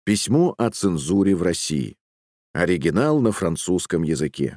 Письмо о цензуре в России. Оригинал на французском языке.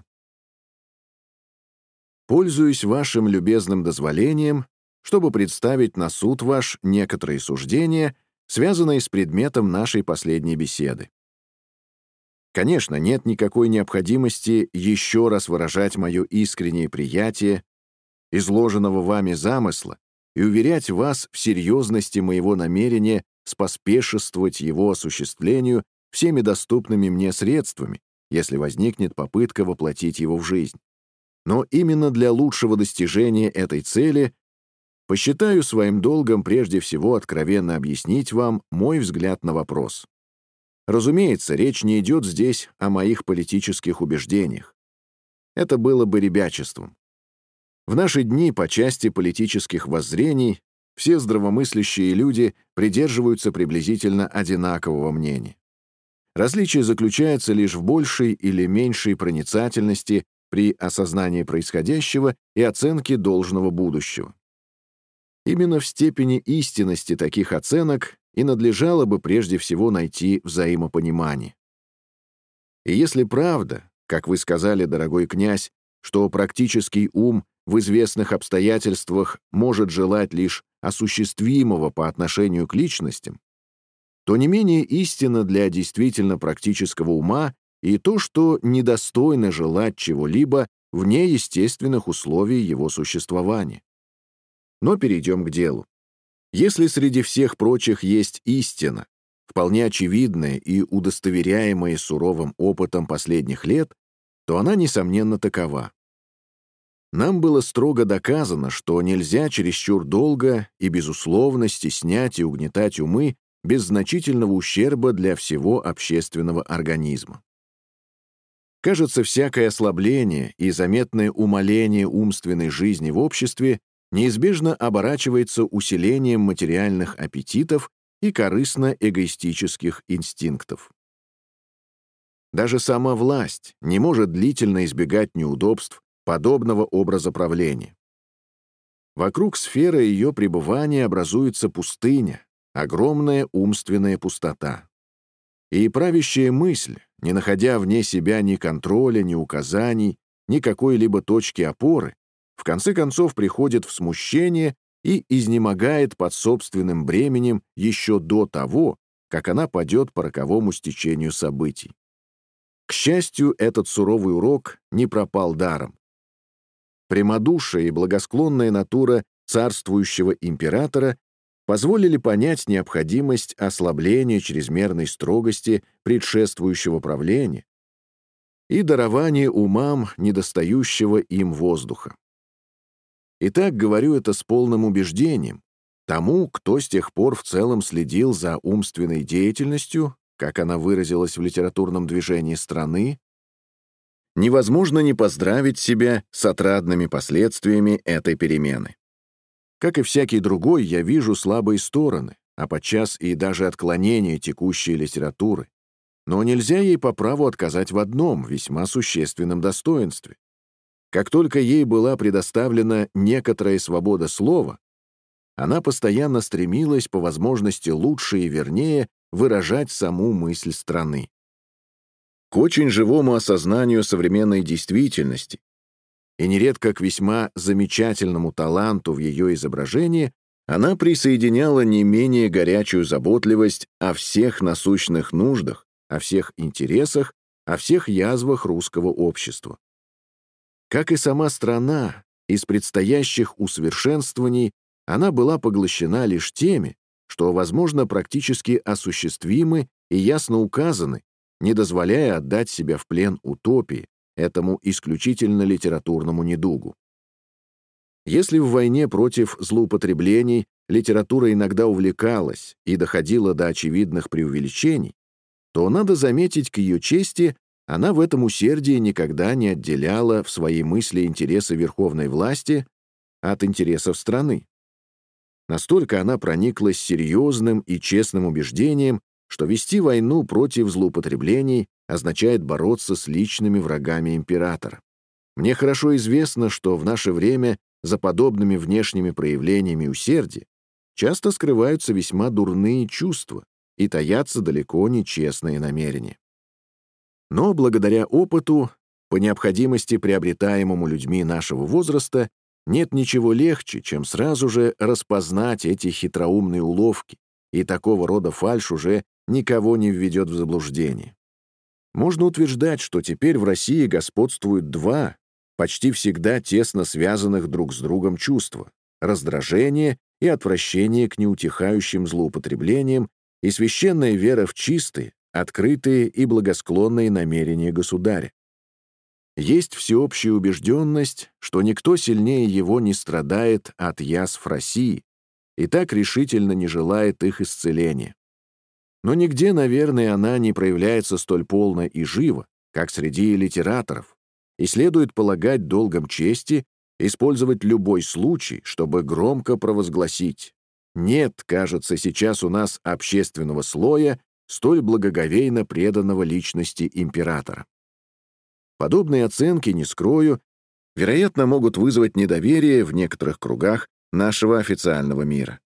Пользуюсь вашим любезным дозволением, чтобы представить на суд ваш некоторые суждения, связанные с предметом нашей последней беседы. Конечно, нет никакой необходимости еще раз выражать мое искреннее приятие изложенного вами замысла и уверять вас в серьезности моего намерения споспешествовать его осуществлению всеми доступными мне средствами, если возникнет попытка воплотить его в жизнь. Но именно для лучшего достижения этой цели посчитаю своим долгом прежде всего откровенно объяснить вам мой взгляд на вопрос. Разумеется, речь не идет здесь о моих политических убеждениях. Это было бы ребячеством. В наши дни по части политических воззрений все здравомыслящие люди придерживаются приблизительно одинакового мнения. Различие заключается лишь в большей или меньшей проницательности при осознании происходящего и оценке должного будущего. Именно в степени истинности таких оценок и надлежало бы прежде всего найти взаимопонимание. И если правда, как вы сказали, дорогой князь, что практический ум в известных обстоятельствах может желать лишь осуществимого по отношению к личностям, то не менее истинно для действительно практического ума и то, что недостойно желать чего-либо вне естественных условий его существования. Но перейдем к делу. Если среди всех прочих есть истина, вполне очевидная и удостоверяемая суровым опытом последних лет, то она, несомненно, такова. Нам было строго доказано, что нельзя чересчур долго и безусловно стеснять и угнетать умы без значительного ущерба для всего общественного организма. Кажется, всякое ослабление и заметное умаление умственной жизни в обществе неизбежно оборачивается усилением материальных аппетитов и корыстно-эгоистических инстинктов. Даже сама власть не может длительно избегать неудобств подобного образа правления. Вокруг сферы ее пребывания образуется пустыня, огромная умственная пустота. И правящая мысль, не находя вне себя ни контроля, ни указаний, ни какой-либо точки опоры, в конце концов приходит в смущение и изнемогает под собственным бременем еще до того, как она падет по роковому стечению событий. К счастью, этот суровый урок не пропал даром. Прямодушие и благосклонная натура царствующего императора позволили понять необходимость ослабления чрезмерной строгости предшествующего правления и дарования умам недостающего им воздуха. Итак, говорю это с полным убеждением. Тому, кто с тех пор в целом следил за умственной деятельностью, как она выразилась в литературном движении страны, невозможно не поздравить себя с отрадными последствиями этой перемены. Как и всякий другой, я вижу слабые стороны, а подчас и даже отклонения текущей литературы. Но нельзя ей по праву отказать в одном весьма существенном достоинстве. Как только ей была предоставлена некоторая свобода слова, она постоянно стремилась по возможности лучше и вернее выражать саму мысль страны. К очень живому осознанию современной действительности и нередко к весьма замечательному таланту в ее изображении она присоединяла не менее горячую заботливость о всех насущных нуждах, о всех интересах, о всех язвах русского общества. Как и сама страна, из предстоящих усовершенствований она была поглощена лишь теми, что, возможно, практически осуществимы и ясно указаны, не дозволяя отдать себя в плен утопии, этому исключительно литературному недугу. Если в войне против злоупотреблений литература иногда увлекалась и доходила до очевидных преувеличений, то, надо заметить, к ее чести, она в этом усердии никогда не отделяла в своей мысли интересы верховной власти от интересов страны. Настолько она прониклась серьезным и честным убеждением, что вести войну против злоупотреблений означает бороться с личными врагами императора. Мне хорошо известно, что в наше время за подобными внешними проявлениями усердия часто скрываются весьма дурные чувства, и таятся далеко не честные намерения. Но благодаря опыту, по необходимости приобретаемому людьми нашего возраста, нет ничего легче, чем сразу же распознать эти хитроумные уловки, и такого рода фальшь уже никого не введет в заблуждение. Можно утверждать, что теперь в России господствуют два, почти всегда тесно связанных друг с другом чувства — раздражение и отвращение к неутихающим злоупотреблениям и священная вера в чистые, открытые и благосклонные намерения государя. Есть всеобщая убежденность, что никто сильнее его не страдает от язв России и так решительно не желает их исцеления. Но нигде, наверное, она не проявляется столь полно и живо, как среди литераторов, и следует полагать долгом чести использовать любой случай, чтобы громко провозгласить: нет, кажется, сейчас у нас общественного слоя, столь благоговейно преданного личности императора. Подобные оценки, не скрою, вероятно, могут вызвать недоверие в некоторых кругах нашего официального мира.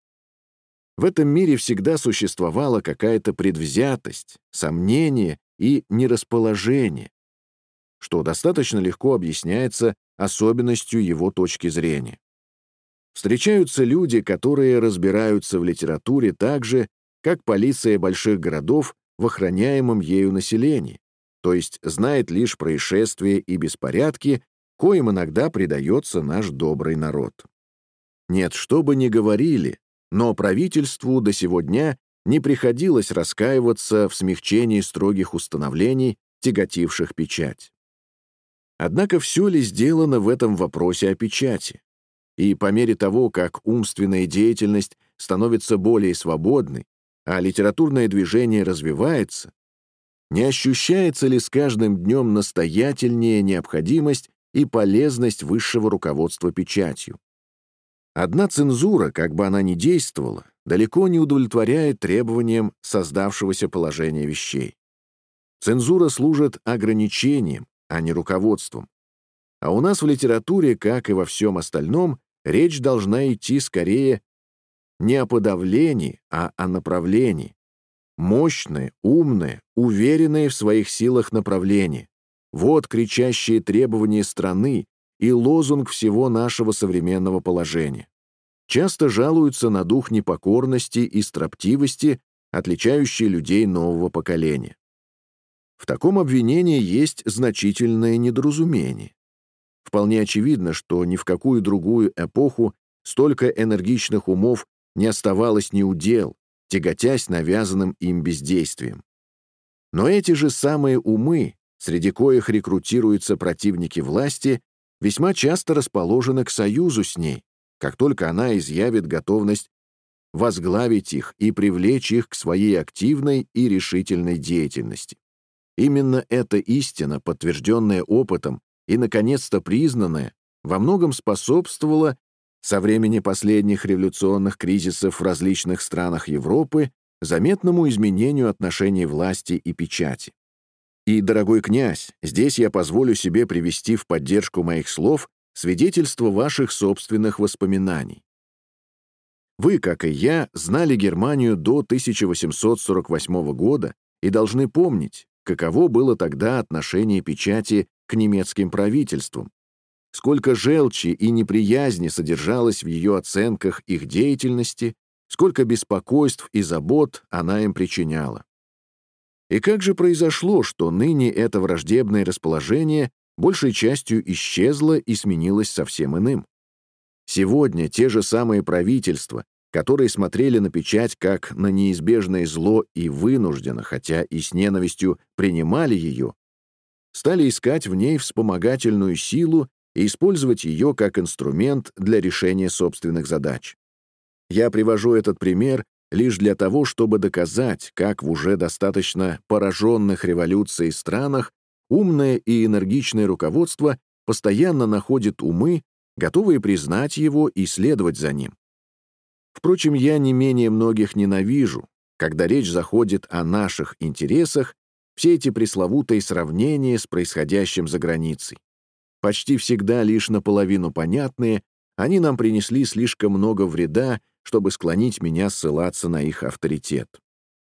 В этом мире всегда существовала какая-то предвзятость, сомнение и нерасположение, что достаточно легко объясняется особенностью его точки зрения. Встречаются люди, которые разбираются в литературе так же, как полиция больших городов в охраняемом ею населении, то есть знает лишь происшествия и беспорядки, коим иногда предается наш добрый народ. Нет, что бы ни говорили, но правительству до сего дня не приходилось раскаиваться в смягчении строгих установлений, тяготивших печать. Однако все ли сделано в этом вопросе о печати? И по мере того, как умственная деятельность становится более свободной, а литературное движение развивается, не ощущается ли с каждым днем настоятельнее необходимость и полезность высшего руководства печатью? Одна цензура, как бы она ни действовала, далеко не удовлетворяет требованиям создавшегося положения вещей. Цензура служит ограничением, а не руководством. А у нас в литературе, как и во всем остальном, речь должна идти скорее не о подавлении, а о направлении. Мощное, умное, уверенное в своих силах направление. Вот кричащие требования страны и лозунг всего нашего современного положения. Часто жалуются на дух непокорности и строптивости, отличающий людей нового поколения. В таком обвинении есть значительное недоразумение. Вполне очевидно, что ни в какую другую эпоху столько энергичных умов не оставалось ни удел, тяготясь навязанным им бездействием. Но эти же самые умы, среди коих рекрутируются противники власти, весьма часто расположены к союзу с ней, как только она изъявит готовность возглавить их и привлечь их к своей активной и решительной деятельности. Именно эта истина, подтвержденная опытом и, наконец-то, признанная, во многом способствовала со времени последних революционных кризисов в различных странах Европы заметному изменению отношений власти и печати. И, дорогой князь, здесь я позволю себе привести в поддержку моих слов свидетельство ваших собственных воспоминаний. Вы, как и я, знали Германию до 1848 года и должны помнить, каково было тогда отношение печати к немецким правительствам, сколько желчи и неприязни содержалось в ее оценках их деятельности, сколько беспокойств и забот она им причиняла. И как же произошло, что ныне это враждебное расположение большей частью исчезло и сменилось совсем иным? Сегодня те же самые правительства, которые смотрели на печать как на неизбежное зло и вынужденно, хотя и с ненавистью принимали ее, стали искать в ней вспомогательную силу и использовать ее как инструмент для решения собственных задач. Я привожу этот пример лишь для того, чтобы доказать, как в уже достаточно пораженных революцией странах умное и энергичное руководство постоянно находит умы, готовые признать его и следовать за ним. Впрочем, я не менее многих ненавижу, когда речь заходит о наших интересах, все эти пресловутые сравнения с происходящим за границей. Почти всегда лишь наполовину понятные, они нам принесли слишком много вреда, чтобы склонить меня ссылаться на их авторитет.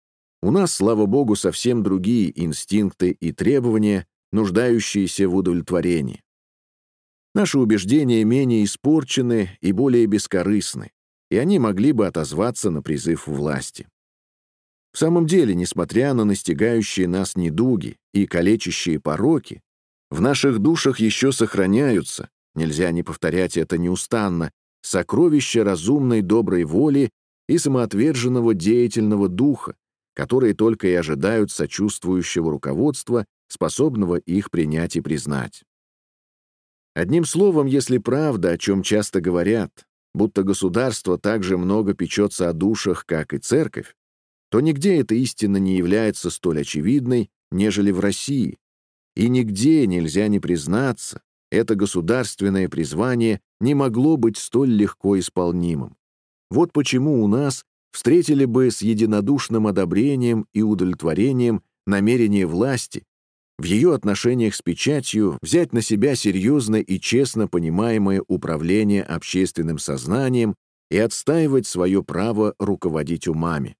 У нас, слава богу, совсем другие инстинкты и требования, нуждающиеся в удовлетворении. Наши убеждения менее испорчены и более бескорыстны, и они могли бы отозваться на призыв власти. В самом деле, несмотря на настигающие нас недуги и калечащие пороки, в наших душах еще сохраняются, нельзя не повторять это неустанно, сокровища разумной доброй воли и самоотверженного деятельного духа, которые только и ожидают сочувствующего руководства, способного их принять и признать. Одним словом, если правда, о чем часто говорят, будто государство так же много печется о душах, как и церковь, то нигде эта истина не является столь очевидной, нежели в России, и нигде нельзя не признаться, это государственное призвание не могло быть столь легко исполнимым. Вот почему у нас встретили бы с единодушным одобрением и удовлетворением намерение власти в ее отношениях с печатью взять на себя серьезно и честно понимаемое управление общественным сознанием и отстаивать свое право руководить умами.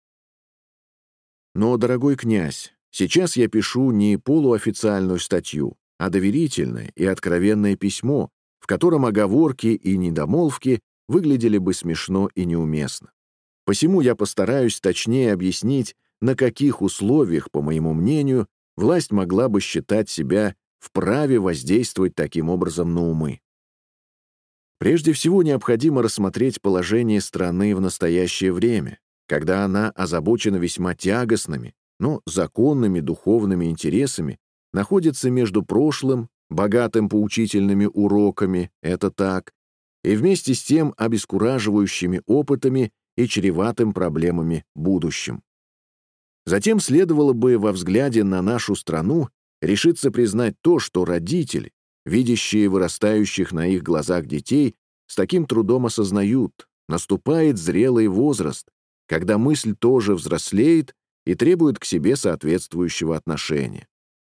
Но, дорогой князь, сейчас я пишу не полуофициальную статью, а доверительное и откровенное письмо, в котором оговорки и недомолвки выглядели бы смешно и неуместно. Посему я постараюсь точнее объяснить, на каких условиях, по моему мнению, власть могла бы считать себя вправе воздействовать таким образом на умы. Прежде всего, необходимо рассмотреть положение страны в настоящее время, когда она озабочена весьма тягостными, но законными духовными интересами, находится между прошлым, богатым поучительными уроками, это так, и вместе с тем обескураживающими опытами и чреватым проблемами будущим. Затем следовало бы во взгляде на нашу страну решиться признать то, что родители, видящие вырастающих на их глазах детей, с таким трудом осознают, наступает зрелый возраст, когда мысль тоже взрослеет и требует к себе соответствующего отношения.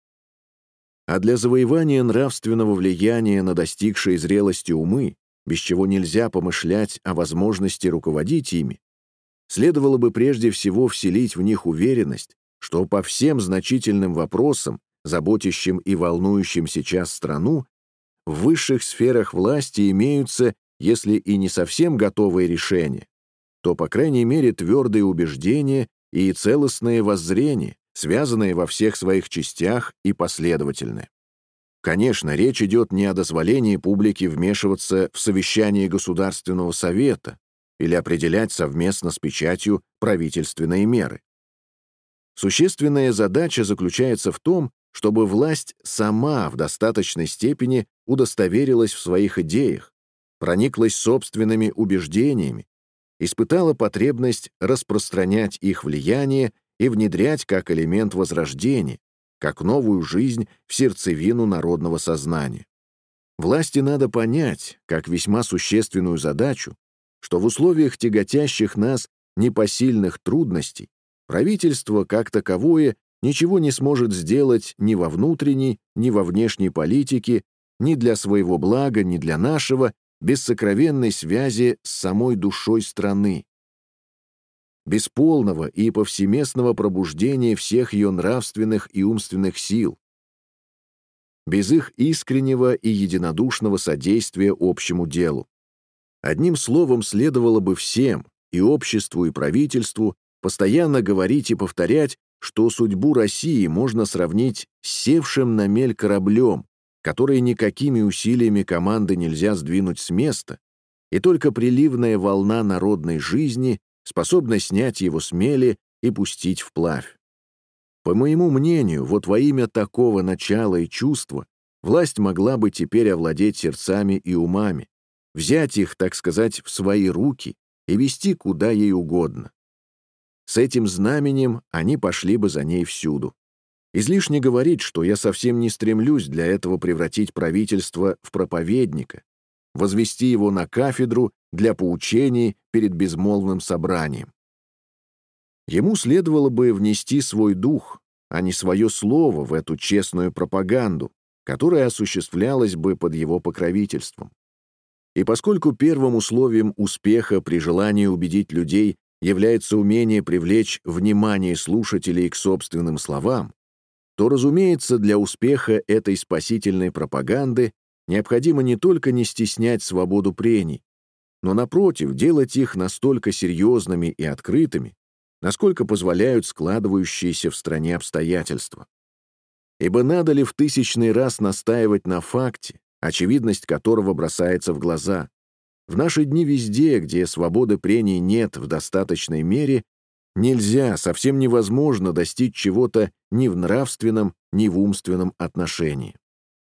А для завоевания нравственного влияния на достигшие зрелости умы, без чего нельзя помышлять о возможности руководить ими, следовало бы прежде всего вселить в них уверенность, что по всем значительным вопросам, заботящим и волнующим сейчас страну, в высших сферах власти имеются, если и не совсем готовые решения, то, по крайней мере, твердые убеждения и целостные воззрения, связанные во всех своих частях и последовательные. Конечно, речь идет не о дозволении публике вмешиваться в совещание Государственного совета или определять совместно с печатью правительственные меры. Существенная задача заключается в том, чтобы власть сама в достаточной степени удостоверилась в своих идеях, прониклась собственными убеждениями, испытала потребность распространять их влияние и внедрять как элемент возрождения, как новую жизнь в сердцевину народного сознания. Власти надо понять, как весьма существенную задачу, что в условиях тяготящих нас непосильных трудностей правительство, как таковое, ничего не сможет сделать ни во внутренней, ни во внешней политике, ни для своего блага, ни для нашего, без сокровенной связи с самой душой страны, без полного и повсеместного пробуждения всех ее нравственных и умственных сил, без их искреннего и единодушного содействия общему делу. Одним словом, следовало бы всем, и обществу, и правительству, постоянно говорить и повторять, что судьбу России можно сравнить с севшим на мель кораблем, который никакими усилиями команды нельзя сдвинуть с места, и только приливная волна народной жизни способна снять его с мели и пустить вплавь. По моему мнению, вот во имя такого начала и чувства власть могла бы теперь овладеть сердцами и умами, взять их, так сказать, в свои руки и вести куда ей угодно. С этим знаменем они пошли бы за ней всюду. Излишне говорить, что я совсем не стремлюсь для этого превратить правительство в проповедника, возвести его на кафедру для поучений перед безмолвным собранием. Ему следовало бы внести свой дух, а не свое слово в эту честную пропаганду, которая осуществлялась бы под его покровительством. И поскольку первым условием успеха при желании убедить людей является умение привлечь внимание слушателей к собственным словам, то, разумеется, для успеха этой спасительной пропаганды необходимо не только не стеснять свободу прений, но, напротив, делать их настолько серьезными и открытыми, насколько позволяют складывающиеся в стране обстоятельства. Ибо надо ли в тысячный раз настаивать на факте, очевидность которого бросается в глаза? В наши дни везде, где свободы прений нет в достаточной мере, нельзя, совсем невозможно достичь чего-то ни в нравственном, ни в умственном отношении.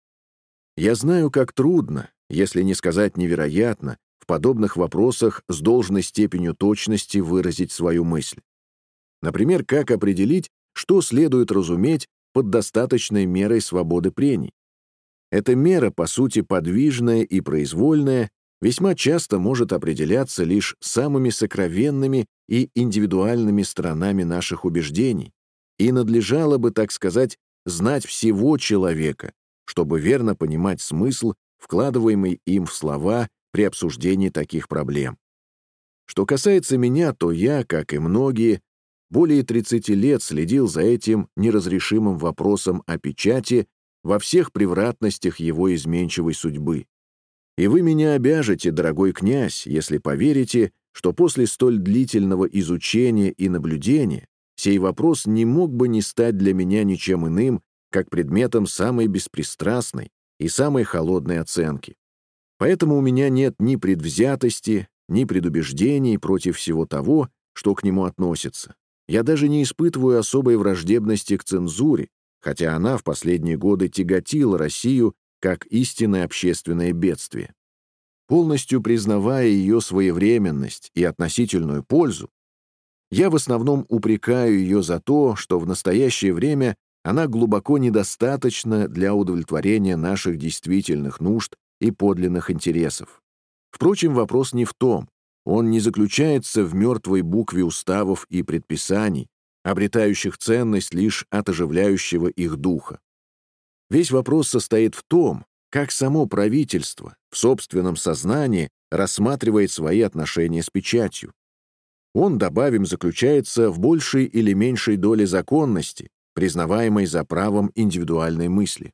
Я знаю, как трудно, если не сказать невероятно, в подобных вопросах с должной степенью точности выразить свою мысль. Например, как определить, что следует разуметь под достаточной мерой свободы прений. Эта мера, по сути, подвижная и произвольная, весьма часто может определяться лишь самыми сокровенными и индивидуальными сторонами наших убеждений, и надлежало бы, так сказать, знать всего человека, чтобы верно понимать смысл, вкладываемый им в слова при обсуждении таких проблем. Что касается меня, то я, как и многие, более 30 лет следил за этим неразрешимым вопросом о печати во всех превратностях его изменчивой судьбы. И вы меня обяжете, дорогой князь, если поверите, что после столь длительного изучения и наблюдения сей вопрос не мог бы не стать для меня ничем иным, как предметом самой беспристрастной и самой холодной оценки. Поэтому у меня нет ни предвзятости, ни предубеждений против всего того, что к нему относится. Я даже не испытываю особой враждебности к цензуре, хотя она в последние годы тяготила Россию как истинное общественное бедствие. Полностью признавая ее своевременность и относительную пользу, я в основном упрекаю ее за то, что в настоящее время она глубоко недостаточна для удовлетворения наших действительных нужд и подлинных интересов. Впрочем, вопрос не в том. Он не заключается в мертвой букве уставов и предписаний, обретающих ценность лишь от оживляющего их духа. Весь вопрос состоит в том, как само правительство в собственном сознании рассматривает свои отношения с печатью. Он, добавим, заключается в большей или меньшей доле законности, признаваемой за правом индивидуальной мысли.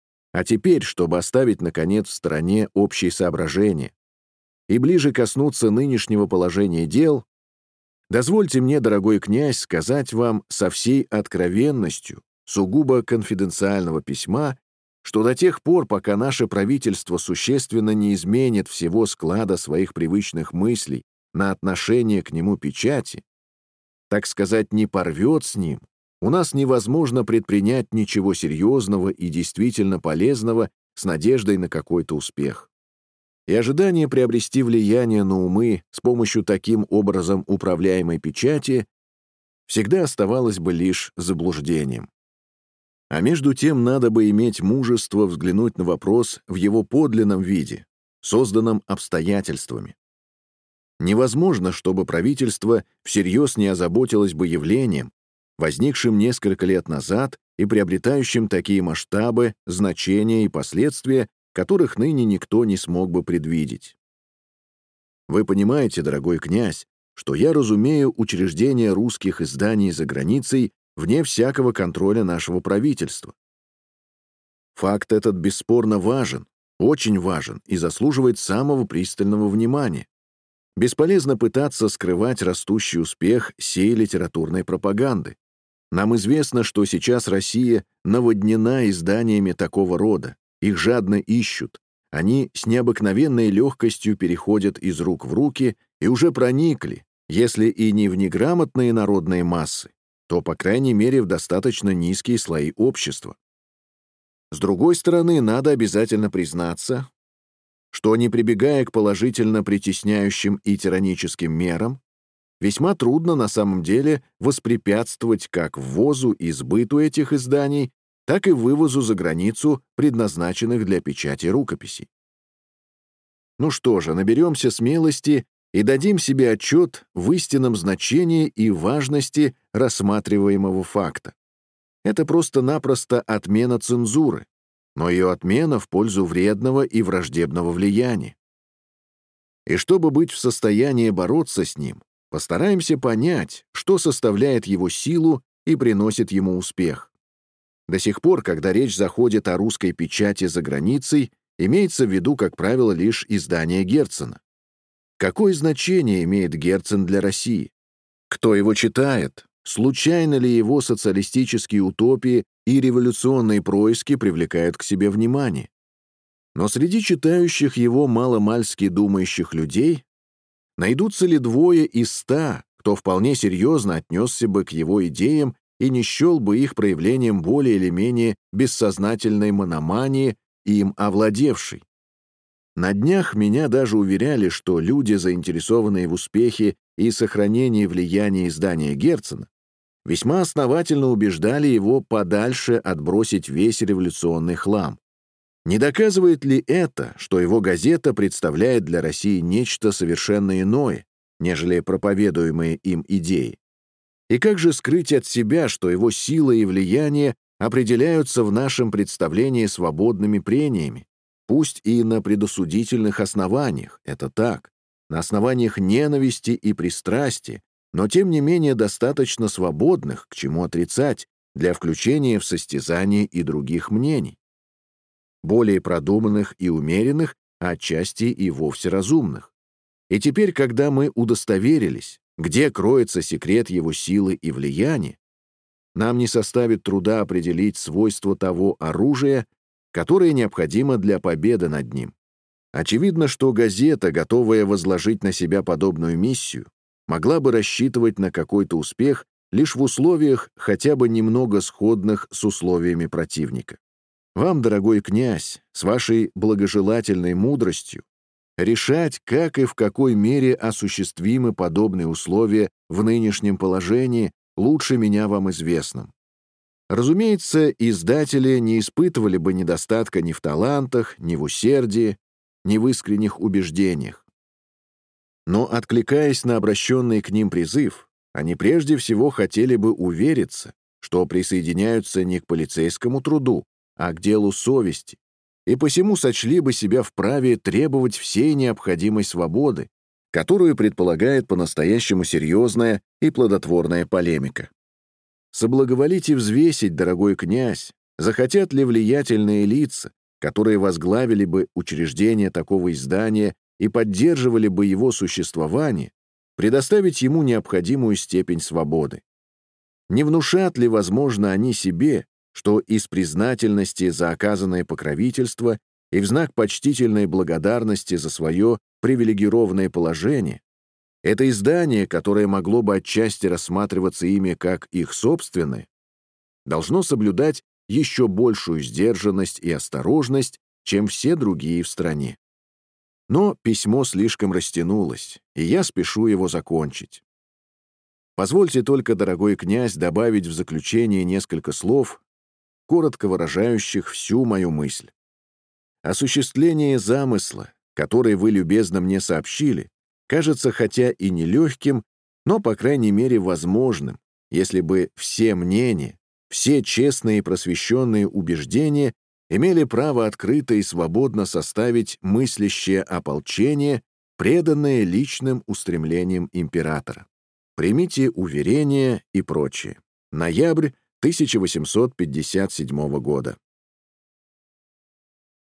А теперь, чтобы оставить, наконец, в стороне общие соображения и ближе коснуться нынешнего положения дел, дозвольте мне, дорогой князь, сказать вам со всей откровенностью, сугубо конфиденциального письма, что до тех пор, пока наше правительство существенно не изменит всего склада своих привычных мыслей на отношение к нему печати, так сказать, не порвет с ним, у нас невозможно предпринять ничего серьезного и действительно полезного с надеждой на какой-то успех. И ожидание приобрести влияние на умы с помощью таким образом управляемой печати всегда оставалось бы лишь заблуждением. А между тем надо бы иметь мужество взглянуть на вопрос в его подлинном виде, созданном обстоятельствами. Невозможно, чтобы правительство всерьез не озаботилось бы явлением, возникшим несколько лет назад и приобретающим такие масштабы, значения и последствия, которых ныне никто не смог бы предвидеть. Вы понимаете, дорогой князь, что я разумею учреждение русских изданий за границей вне всякого контроля нашего правительства. Факт этот бесспорно важен, очень важен и заслуживает самого пристального внимания. Бесполезно пытаться скрывать растущий успех сей литературной пропаганды. Нам известно, что сейчас Россия наводнена изданиями такого рода, их жадно ищут, они с необыкновенной легкостью переходят из рук в руки и уже проникли, если и не в неграмотные народные массы, то, по крайней мере, в достаточно низкие слои общества. С другой стороны, надо обязательно признаться, что, не прибегая к положительно притесняющим и тираническим мерам, весьма трудно на самом деле воспрепятствовать как ввозу и сбыту этих изданий, так и вывозу за границу предназначенных для печати рукописей. Ну что же, наберемся смелости и дадим себе отчет в истинном значении и важности рассматриваемого факта. Это просто-напросто отмена цензуры, но ее отмена в пользу вредного и враждебного влияния. И чтобы быть в состоянии бороться с ним, Постараемся понять, что составляет его силу и приносит ему успех. До сих пор, когда речь заходит о русской печати за границей, имеется в виду, как правило, лишь издание Герцена. Какое значение имеет Герцен для России? Кто его читает? Случайно ли его социалистические утопии и революционные происки привлекают к себе внимание? Но среди читающих его маломальски думающих людей найдутся ли 2 из 100, кто вполне серьезно отнесся бы к его идеям и не счел бы их проявлением более или менее бессознательной мономании, им овладевшей? На днях меня даже уверяли, что люди, заинтересованные в успехе и сохранении влияния издания Герцена, весьма основательно убеждали его подальше отбросить весь революционный хлам. Не доказывает ли это, что его газета представляет для России нечто совершенно иное, нежели проповедуемые им идеи? И как же скрыть от себя, что его сила и влияние определяются в нашем представлении свободными прениями, пусть и на предосудительных основаниях, это так, на основаниях ненависти и пристрастия, но тем не менее достаточно свободных, к чему отрицать, для включения в состязание и других мнений, более продуманных и умеренных, а отчасти и вовсе разумных. И теперь, когда мы удостоверились, где кроется секрет его силы и влияния, нам не составит труда определить свойства того оружия, которое необходимо для победы над ним. Очевидно, что газета, готовая возложить на себя подобную миссию, могла бы рассчитывать на какой-то успех лишь в условиях, хотя бы немного сходных с условиями противника. Вам, дорогой князь, с вашей благожелательной мудростью, решать, как и в какой мере осуществимы подобные условия в нынешнем положении, лучше меня вам известным. Разумеется, издатели не испытывали бы недостатка ни в талантах, ни в усердии, ни в искренних убеждениях. Но, откликаясь на обращенный к ним призыв, они прежде всего хотели бы увериться, что присоединяются не к полицейскому труду, а к делу совести, и посему сочли бы себя вправе требовать всей необходимой свободы, которую предполагает по-настоящему серьезная и плодотворная полемика. Соблаговолите взвесить, дорогой князь, захотят ли влиятельные лица, которые возглавили бы учреждение такого издания и поддерживали бы его существование, предоставить ему необходимую степень свободы. Не внушат ли, возможно, они себе, что из признательности за оказанное покровительство и в знак почтительной благодарности за свое привилегированное положение это издание, которое могло бы отчасти рассматриваться ими как их собственное, должно соблюдать еще большую сдержанность и осторожность, чем все другие в стране. Но письмо слишком растянулось, и я спешу его закончить. Позвольте только, дорогой князь, добавить в заключение несколько слов, коротко выражающих всю мою мысль. Осуществление замысла, который вы любезно мне сообщили, кажется хотя и нелегким, но, по крайней мере, возможным, если бы все мнения, все честные и просвещенные убеждения имели право открыто и свободно составить мыслящее ополчение, преданное личным устремлениям императора. Примите уверения и прочее. Ноябрь 1857 года.